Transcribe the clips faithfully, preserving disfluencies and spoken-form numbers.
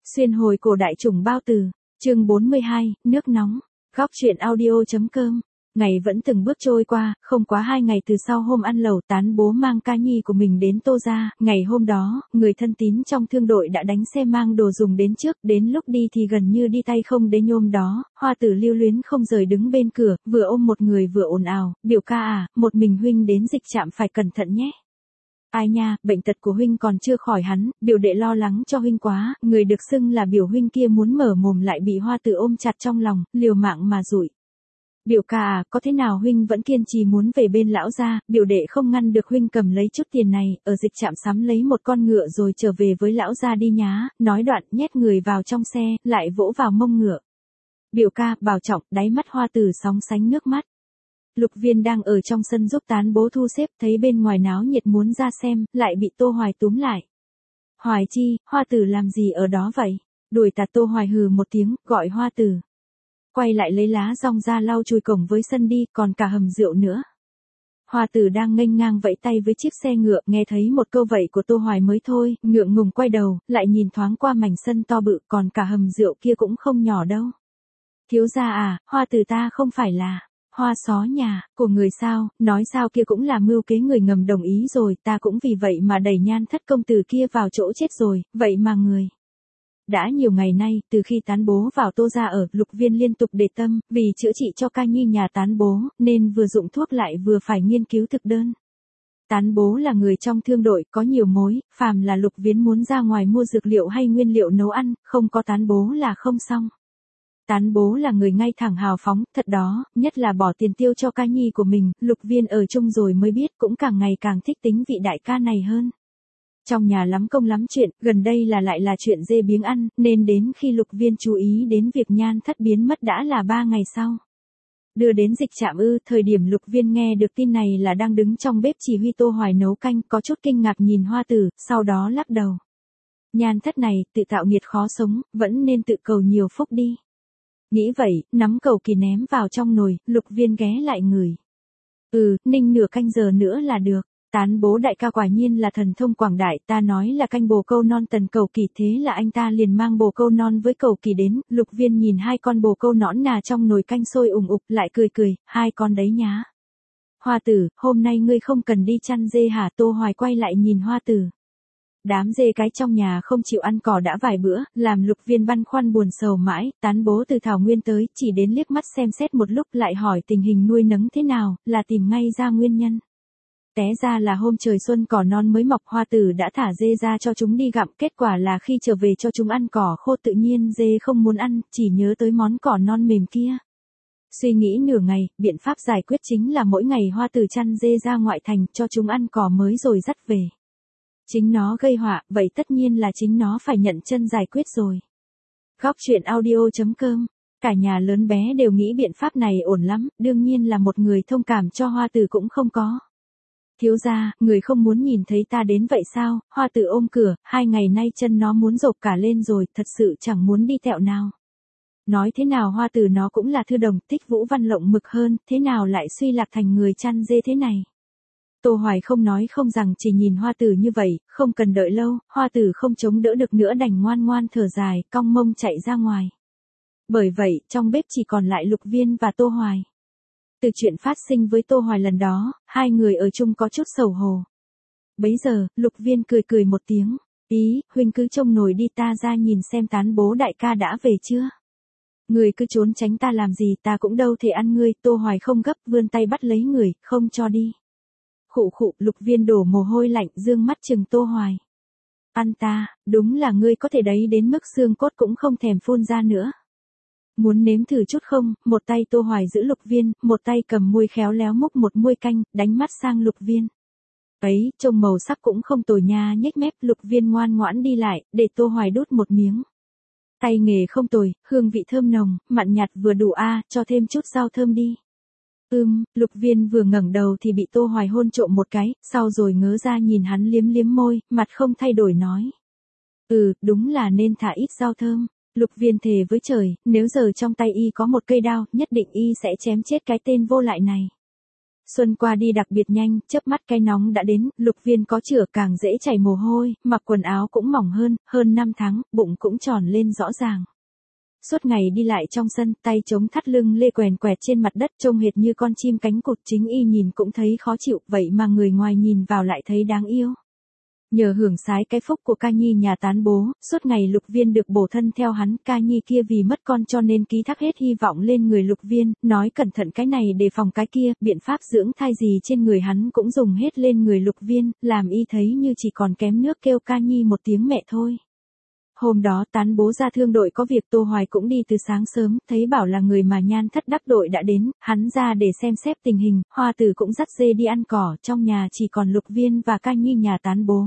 Xuyên hồi cổ đại chủng bao tử, chương bốn mươi hai, nước nóng, góc truyện audio.com. Ngày vẫn từng bước trôi qua, không quá hai ngày từ sau hôm ăn lẩu Tán bố mang ca nhi của mình đến Tô gia. Ngày hôm đó, người thân tín trong thương đội đã đánh xe mang đồ dùng đến trước, đến lúc đi thì gần như đi tay không đế nhôm đó. Hoa tử lưu luyến không rời đứng bên cửa, vừa ôm một người vừa ồn ào, biểu ca à, một mình huynh đến dịch trạm phải cẩn thận nhé. Ai nha, bệnh tật của huynh còn chưa khỏi hắn, biểu đệ lo lắng cho huynh quá, người được xưng là biểu huynh kia muốn mở mồm lại bị hoa tử ôm chặt trong lòng, liều mạng mà dụi. Biểu ca à, có thế nào huynh vẫn kiên trì muốn về bên lão gia, biểu đệ không ngăn được huynh cầm lấy chút tiền này, ở dịch trạm sắm lấy một con ngựa rồi trở về với lão gia đi nhá, nói đoạn nhét người vào trong xe, lại vỗ vào mông ngựa. Biểu ca, bảo trọng, đáy mắt hoa tử sóng sánh nước mắt. Lục Viên đang ở trong sân giúp Tán bố thu xếp, thấy bên ngoài náo nhiệt muốn ra xem, lại bị Tô Hoài túm lại. Hoài chi, hoa tử làm gì ở đó vậy? Đuổi tạt Tô Hoài hừ một tiếng, gọi hoa tử. Quay lại lấy lá rong ra lau chùi cổng với sân đi, còn cả hầm rượu nữa. Hoa tử đang nghênh ngang vẫy tay với chiếc xe ngựa, nghe thấy một câu vậy của Tô Hoài mới thôi, ngượng ngùng quay đầu, lại nhìn thoáng qua mảnh sân to bự, còn cả hầm rượu kia cũng không nhỏ đâu. Thiếu gia à, hoa tử ta không phải là hoa xó nhà, của người sao, nói sao kia cũng là mưu kế người ngầm đồng ý rồi, ta cũng vì vậy mà đẩy Nhan thất công tử kia vào chỗ chết rồi, vậy mà người. Đã nhiều ngày nay, từ khi Tán bố vào Tô gia ở, Lục Viên liên tục đề tâm, vì chữa trị cho ca nhi nhà Tán bố, nên vừa dụng thuốc lại vừa phải nghiên cứu thực đơn. Tán bố là người trong thương đội, có nhiều mối, phàm là Lục Viên muốn ra ngoài mua dược liệu hay nguyên liệu nấu ăn, không có Tán bố là không xong. Tán bố là người ngay thẳng hào phóng, thật đó, nhất là bỏ tiền tiêu cho ca nhi của mình, Lục Viên ở chung rồi mới biết cũng càng ngày càng thích tính vị đại ca này hơn. Trong nhà lắm công lắm chuyện, gần đây là lại là chuyện dê biếng ăn, nên đến khi Lục Viên chú ý đến việc Nhan thất biến mất đã là ba ngày sau. Đưa đến dịch trạm ư, thời điểm Lục Viên nghe được tin này là đang đứng trong bếp chỉ huy Tô Hoài nấu canh, có chút kinh ngạc nhìn hoa tử, sau đó lắc đầu. Nhan thất này, tự tạo nghiệt khó sống, vẫn nên tự cầu nhiều phúc đi. Nghĩ vậy, nắm cầu kỳ ném vào trong nồi, Lục Viên ghé lại ngửi. Ừ, ninh nửa canh giờ nữa là được. Tán bố đại ca quả nhiên là thần thông quảng đại, ta nói là canh bồ câu non tần cầu kỳ, thế là anh ta liền mang bồ câu non với cầu kỳ đến. Lục Viên nhìn hai con bồ câu nõn nà trong nồi canh sôi ủng ục, lại cười cười, hai con đấy nhá. Hoa tử, hôm nay ngươi không cần đi chăn dê hả? Tô Hoài quay lại nhìn hoa tử. Đám dê cái trong nhà không chịu ăn cỏ đã vài bữa, làm Lục Viên băn khoăn buồn sầu mãi, Tán bố từ Thảo Nguyên tới, chỉ đến liếc mắt xem xét một lúc lại hỏi tình hình nuôi nấng thế nào, là tìm ngay ra nguyên nhân. Té ra là hôm trời xuân cỏ non mới mọc, hoa tử đã thả dê ra cho chúng đi gặm, kết quả là khi trở về cho chúng ăn cỏ khô tự nhiên dê không muốn ăn, chỉ nhớ tới món cỏ non mềm kia. Suy nghĩ nửa ngày, biện pháp giải quyết chính là mỗi ngày hoa tử chăn dê ra ngoại thành cho chúng ăn cỏ mới rồi dắt về. Chính nó gây họa, vậy tất nhiên là chính nó phải nhận chân giải quyết rồi. Góc truyện audio.com. Cả nhà lớn bé đều nghĩ biện pháp này ổn lắm, đương nhiên là một người thông cảm cho hoa tử cũng không có. Thiếu gia, người không muốn nhìn thấy ta đến vậy sao? Hoa tử ôm cửa, hai ngày nay chân nó muốn rộp cả lên rồi, thật sự chẳng muốn đi tẹo nào. Nói thế nào hoa tử nó cũng là thư đồng, thích vũ văn lộng mực hơn, thế nào lại suy lạc thành người chăn dê thế này? Tô Hoài không nói không rằng, chỉ nhìn hoa tử như vậy, không cần đợi lâu, hoa tử không chống đỡ được nữa đành ngoan ngoan thở dài, cong mông chạy ra ngoài. Bởi vậy, trong bếp chỉ còn lại Lục Viên và Tô Hoài. Từ chuyện phát sinh với Tô Hoài lần đó, hai người ở chung có chút xấu hổ. Bấy giờ, Lục Viên cười cười một tiếng, ý, huynh cứ trông nồi đi, ta ra nhìn xem Tán bố đại ca đã về chưa. Người cứ trốn tránh ta làm gì, ta cũng đâu thể ăn ngươi. Tô Hoài không gấp, vươn tay bắt lấy người, không cho đi. Khụ khụ, Lục Viên đổ mồ hôi lạnh, dương mắt chừng Tô Hoài. Ăn ta, đúng là ngươi có thể đấy đến mức xương cốt cũng không thèm phun ra nữa. Muốn nếm thử chút không? Một tay Tô Hoài giữ Lục Viên, một tay cầm muôi khéo léo múc một muôi canh, đánh mắt sang Lục Viên. Ấy, trông màu sắc cũng không tồi nha, nhếch mép. Lục Viên ngoan ngoãn đi lại, để Tô Hoài đút một miếng. Tay nghề không tồi, hương vị thơm nồng, mặn nhạt vừa đủ a, à, cho thêm chút rau thơm đi. Ừm, Lục Viên vừa ngẩng đầu thì bị Tô Hoài hôn trộm một cái, sau rồi ngớ ra nhìn hắn liếm liếm môi, mặt không thay đổi nói. Ừ, đúng là nên thả ít rau thơm. Lục Viên thề với trời, nếu giờ trong tay y có một cây đao, nhất định y sẽ chém chết cái tên vô lại này. Xuân qua đi đặc biệt nhanh, chớp mắt cái nóng đã đến, Lục Viên có chửa càng dễ chảy mồ hôi, mặc quần áo cũng mỏng hơn, hơn năm tháng, bụng cũng tròn lên rõ ràng. Suốt ngày đi lại trong sân, tay chống thắt lưng lê quèn quẹt trên mặt đất trông hệt như con chim cánh cụt, chính y nhìn cũng thấy khó chịu, vậy mà người ngoài nhìn vào lại thấy đáng yêu. Nhờ hưởng sái cái phúc của ca nhi nhà tán bố, suốt ngày Lục Viên được bổ thân theo hắn, ca nhi kia vì mất con cho nên ký thác hết hy vọng lên người Lục Viên, nói cẩn thận cái này đề phòng cái kia, biện pháp dưỡng thai gì trên người hắn cũng dùng hết lên người Lục Viên, làm y thấy như chỉ còn kém nước kêu ca nhi một tiếng mẹ thôi. Hôm đó tán bố ra thương đội có việc, Tô Hoài cũng đi từ sáng sớm, thấy bảo là người mà Nhan Thất đắc đội đã đến, hắn ra để xem xét tình hình, Hoa Tử cũng dắt dê đi ăn cỏ, trong nhà chỉ còn Lục Viên và ca nhi nhà tán bố.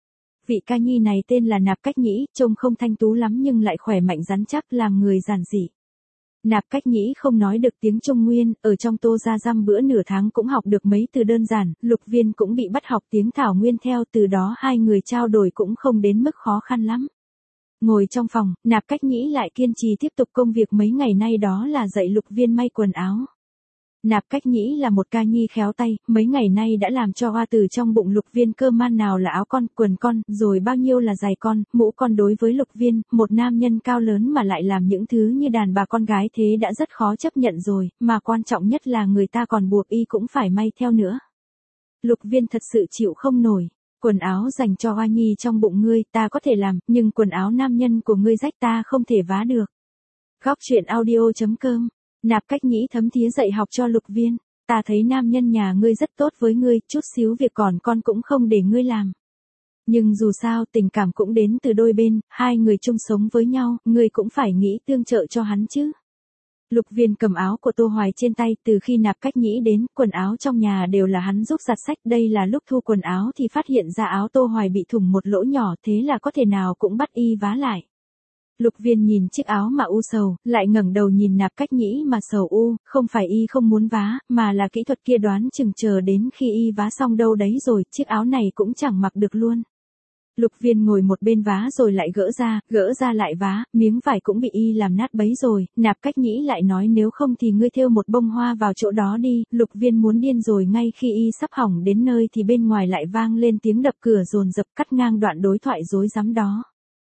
Vị ca nhi này tên là Nạp Cách Nhĩ, trông không thanh tú lắm nhưng lại khỏe mạnh rắn chắc, làm người giản dị. Nạp Cách Nhĩ không nói được tiếng Trung Nguyên, ở trong Tô gia dăm bữa nửa tháng cũng học được mấy từ đơn giản, Lục Viên cũng bị bắt học tiếng Thảo Nguyên theo, từ đó hai người trao đổi cũng không đến mức khó khăn lắm. Ngồi trong phòng, Nạp Cách Nhĩ lại kiên trì tiếp tục công việc mấy ngày nay, đó là dạy Lục Viên may quần áo. Nạp Cách Nhĩ là một ca nhi khéo tay, mấy ngày nay đã làm cho Hoa Tử trong bụng Lục Viên cơ man nào là áo con, quần con, rồi bao nhiêu là giày con, mũ con. Đối với Lục Viên, một nam nhân cao lớn mà lại làm những thứ như đàn bà con gái thế đã rất khó chấp nhận rồi, mà quan trọng nhất là người ta còn buộc y cũng phải may theo nữa. Lục Viên thật sự chịu không nổi. Quần áo dành cho Hoa Nhi trong bụng ngươi ta có thể làm, nhưng quần áo nam nhân của ngươi rách ta không thể vá được. Góc truyện audio chấm com. Nạp Cách Nhĩ thấm thía dạy học cho Lục Viên. Ta thấy nam nhân nhà ngươi rất tốt với ngươi, chút xíu việc còn con cũng không để ngươi làm. Nhưng dù sao tình cảm cũng đến từ đôi bên, hai người chung sống với nhau, ngươi cũng phải nghĩ tương trợ cho hắn chứ. Lục Viên cầm áo của Tô Hoài trên tay, từ khi Nạp Cách Nhĩ đến, quần áo trong nhà đều là hắn giúp giặt sạch, đây là lúc thu quần áo thì phát hiện ra áo Tô Hoài bị thủng một lỗ nhỏ, thế là có thể nào cũng bắt y vá lại. Lục Viên nhìn chiếc áo mà u sầu, lại ngẩng đầu nhìn Nạp Cách Nhĩ mà sầu u, không phải y không muốn vá, mà là kỹ thuật kia đoán chừng chờ đến khi y vá xong đâu đấy rồi, chiếc áo này cũng chẳng mặc được luôn. Lục Viên ngồi một bên vá rồi lại gỡ ra, gỡ ra lại vá, miếng vải cũng bị y làm nát bấy rồi, Nạp Cách Nhĩ lại nói nếu không thì ngươi thêu một bông hoa vào chỗ đó đi, Lục Viên muốn điên rồi, ngay khi y sắp hỏng đến nơi thì bên ngoài lại vang lên tiếng đập cửa dồn dập cắt ngang đoạn đối thoại rối rắm đó.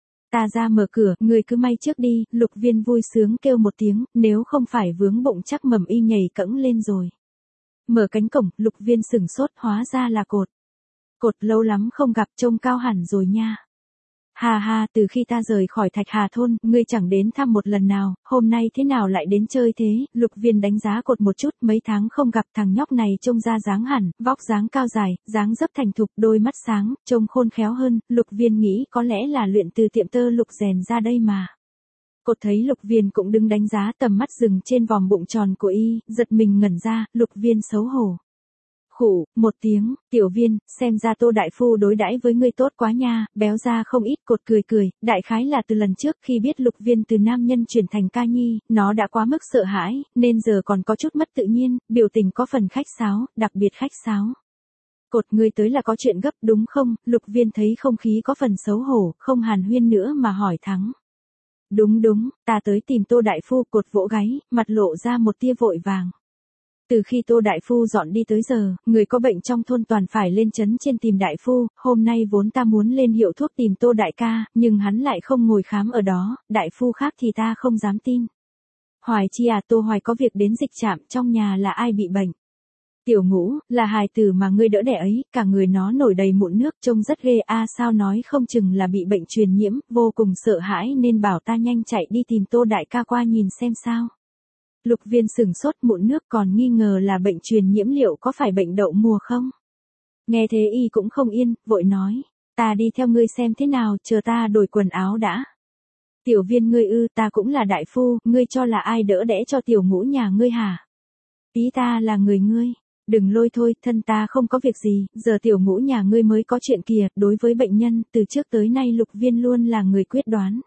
Ta ra mở cửa, ngươi cứ may trước đi, Lục Viên vui sướng kêu một tiếng, nếu không phải vướng bụng chắc mầm y nhảy cẫng lên rồi. Mở cánh cổng, Lục Viên sửng sốt, hóa ra là Cột. Cột lâu lắm không gặp, trông cao hẳn rồi nha. Hà hà, từ khi ta rời khỏi Thạch Hà thôn, ngươi chẳng đến thăm một lần nào, hôm nay thế nào lại đến chơi thế? Lục Viên đánh giá Cột một chút, mấy tháng không gặp thằng nhóc này trông ra dáng hẳn, vóc dáng cao dài, dáng dấp thành thục, đôi mắt sáng, trông khôn khéo hơn, Lục Viên nghĩ có lẽ là luyện từ tiệm tơ Lục rèn ra đây mà. Cột thấy Lục Viên cũng đứng đánh giá, tầm mắt dừng trên vòng bụng tròn của y, giật mình ngẩn ra, Lục Viên xấu hổ. Khủ, một tiếng, Tiểu Viên, xem ra Tô đại phu đối đãi với ngươi tốt quá nha, béo ra không ít. Cột cười cười, đại khái là từ lần trước khi biết Lục Viên từ nam nhân chuyển thành ca nhi, nó đã quá mức sợ hãi, nên giờ còn có chút mất tự nhiên, biểu tình có phần khách sáo, đặc biệt khách sáo. Cột, ngươi tới là có chuyện gấp đúng không? Lục Viên thấy không khí có phần xấu hổ, không hàn huyên nữa mà hỏi thẳng. Đúng đúng, ta tới tìm Tô đại phu. Cột vỗ gáy, mặt lộ ra một tia vội vàng. Từ khi Tô đại phu dọn đi tới giờ, người có bệnh trong thôn toàn phải lên trấn trên tìm đại phu, hôm nay vốn ta muốn lên hiệu thuốc tìm Tô đại ca, nhưng hắn lại không ngồi khám ở đó, đại phu khác thì ta không dám tin. Hoài chi à, Tô Hoài có việc đến dịch trạm, trong nhà là ai bị bệnh? Tiểu Ngũ, là hài tử mà ngươi đỡ đẻ ấy, cả người nó nổi đầy mụn nước, trông rất ghê a. À, sao nói không chừng là bị bệnh truyền nhiễm, vô cùng sợ hãi nên bảo ta nhanh chạy đi tìm Tô đại ca qua nhìn xem sao. Lục Viên sửng sốt, mụn nước, còn nghi ngờ là bệnh truyền nhiễm, liệu có phải bệnh đậu mùa không? Nghe thế y cũng không yên, vội nói, ta đi theo ngươi xem thế nào, chờ ta đổi quần áo đã. Tiểu Viên ngươi ư, ta cũng là đại phu, ngươi cho là ai đỡ đẻ cho Tiểu Ngũ nhà ngươi hả? Ý ta là người ngươi, đừng lôi thôi, thân ta không có việc gì, giờ Tiểu Ngũ nhà ngươi mới có chuyện kìa. Đối với bệnh nhân, từ trước tới nay Lục Viên luôn là người quyết đoán.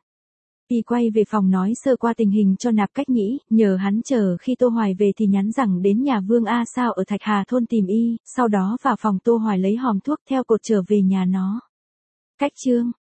Y quay về phòng nói sơ qua tình hình cho Nạp Cách Nhĩ, nhờ hắn chờ khi Tô Hoài về thì nhắn rằng đến nhà Vương A Sao ở Thạch Hà thôn tìm y, sau đó vào phòng Tô Hoài lấy hòm thuốc theo Cột trở về nhà nó. Cách chương